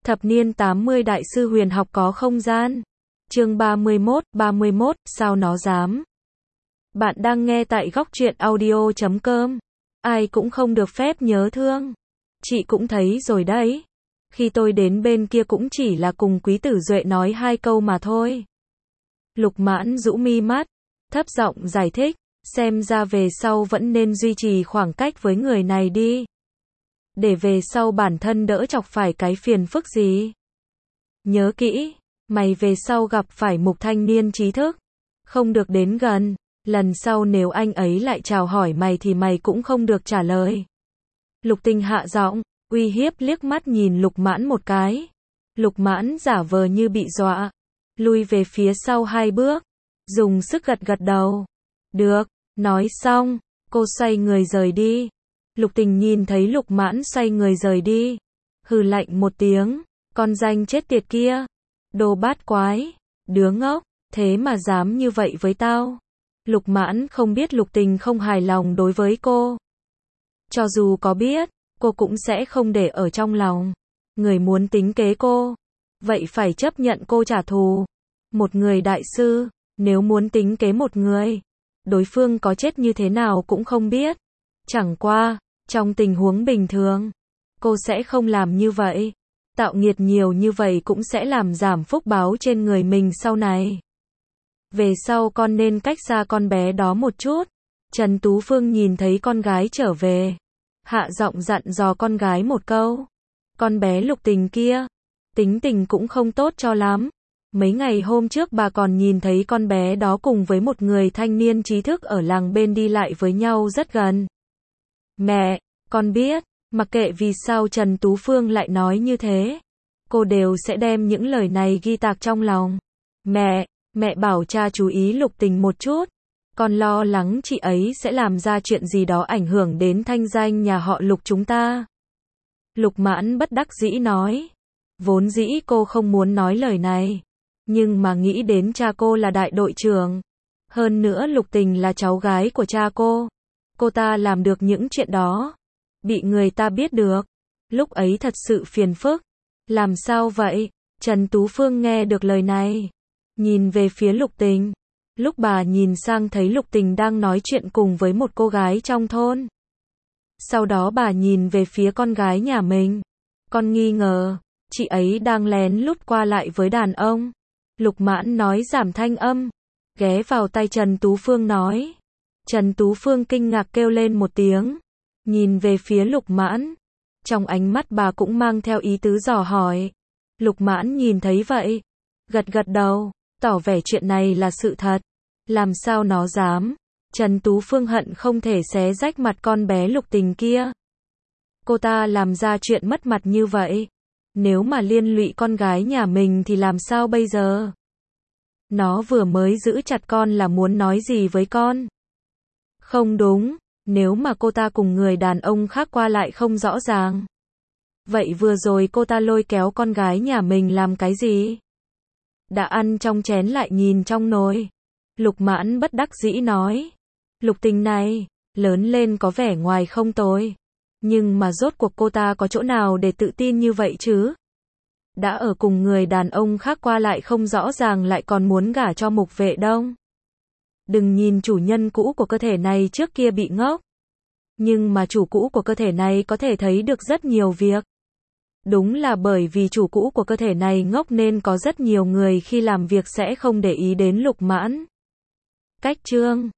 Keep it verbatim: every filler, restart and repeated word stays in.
Thập niên tám mươi đại sư huyền học có không gian. Chương ba mươi mốt, ba mươi mốt, sao nó dám. Bạn đang nghe tại góc truyện audio chấm com. Ai cũng không được phép nhớ thương. Chị cũng thấy rồi đấy. Khi tôi đến bên kia cũng chỉ là cùng Quý Tử Duệ nói hai câu mà thôi. Lục Mãn rũ mi mắt, thấp giọng giải thích, xem ra về sau vẫn nên duy trì khoảng cách với người này đi. Để về sau bản thân đỡ chọc phải cái phiền phức gì. Nhớ kỹ, mày về sau gặp phải mục thanh niên trí thức, không được đến gần, lần sau nếu anh ấy lại chào hỏi mày thì mày cũng không được trả lời. Lục Tình hạ giọng, uy hiếp liếc mắt nhìn Lục Mãn một cái. Lục Mãn giả vờ như bị dọa, lui về phía sau hai bước, dùng sức gật gật đầu. Được, nói xong, cô xoay người rời đi. Lục Tình nhìn thấy Lục Mãn xoay người rời đi, hừ lạnh một tiếng, con danh chết tiệt kia, đồ bát quái, đứa ngốc, thế mà dám như vậy với tao. Lục Mãn không biết Lục Tình không hài lòng đối với cô. Cho dù có biết, cô cũng sẽ không để ở trong lòng. Người muốn tính kế cô, vậy phải chấp nhận cô trả thù. Một người đại sư, nếu muốn tính kế một người, đối phương có chết như thế nào cũng không biết. Chẳng qua, trong tình huống bình thường, cô sẽ không làm như vậy. Tạo nghiệt nhiều như vậy cũng sẽ làm giảm phúc báo trên người mình sau này. Về sau con nên cách xa con bé đó một chút. Trần Tú Phương nhìn thấy con gái trở về, hạ giọng dặn dò con gái một câu. Con bé Lục Tình kia, tính tình cũng không tốt cho lắm. Mấy ngày hôm trước bà còn nhìn thấy con bé đó cùng với một người thanh niên trí thức ở làng bên đi lại với nhau rất gần. Mẹ, con biết, mặc kệ vì sao Trần Tú Phương lại nói như thế, cô đều sẽ đem những lời này ghi tạc trong lòng. Mẹ, mẹ bảo cha chú ý Lục Tình một chút, con lo lắng chị ấy sẽ làm ra chuyện gì đó ảnh hưởng đến thanh danh nhà họ Lục chúng ta. Lục Mãn bất đắc dĩ nói, vốn dĩ cô không muốn nói lời này, nhưng mà nghĩ đến cha cô là đại đội trưởng, hơn nữa Lục Tình là cháu gái của cha cô, cô ta làm được những chuyện đó, bị người ta biết được, lúc ấy thật sự phiền phức. Làm sao vậy? Trần Tú Phương nghe được lời này, nhìn về phía Lục Tình. Lúc bà nhìn sang thấy Lục Tình đang nói chuyện cùng với một cô gái trong thôn. Sau đó bà nhìn về phía con gái nhà mình. Con nghi ngờ, chị ấy đang lén lút qua lại với đàn ông. Lục Mãn nói giảm thanh âm, ghé vào tai Trần Tú Phương nói. Trần Tú Phương kinh ngạc kêu lên một tiếng, nhìn về phía Lục Mãn. Trong ánh mắt bà cũng mang theo ý tứ dò hỏi. Lục Mãn nhìn thấy vậy, gật gật đầu, tỏ vẻ chuyện này là sự thật. Làm sao nó dám? Trần Tú Phương hận không thể xé rách mặt con bé Lục Tình kia. Cô ta làm ra chuyện mất mặt như vậy, nếu mà liên lụy con gái nhà mình thì làm sao bây giờ? Nó vừa mới giữ chặt con là muốn nói gì với con? Không đúng, nếu mà cô ta cùng người đàn ông khác qua lại không rõ ràng. Vậy vừa rồi cô ta lôi kéo con gái nhà mình làm cái gì? Đã ăn trong chén lại nhìn trong nồi. Lục Mãn bất đắc dĩ nói. Lục Tình này, lớn lên có vẻ ngoài không tồi. Nhưng mà rốt cuộc cô ta có chỗ nào để tự tin như vậy chứ? Đã ở cùng người đàn ông khác qua lại không rõ ràng lại còn muốn gả cho Mục Vệ Đông. Đừng nhìn chủ nhân cũ của cơ thể này trước kia bị ngốc. Nhưng mà chủ cũ của cơ thể này có thể thấy được rất nhiều việc. Đúng là bởi vì chủ cũ của cơ thể này ngốc nên có rất nhiều người khi làm việc sẽ không để ý đến Lục Mãn. Cách chương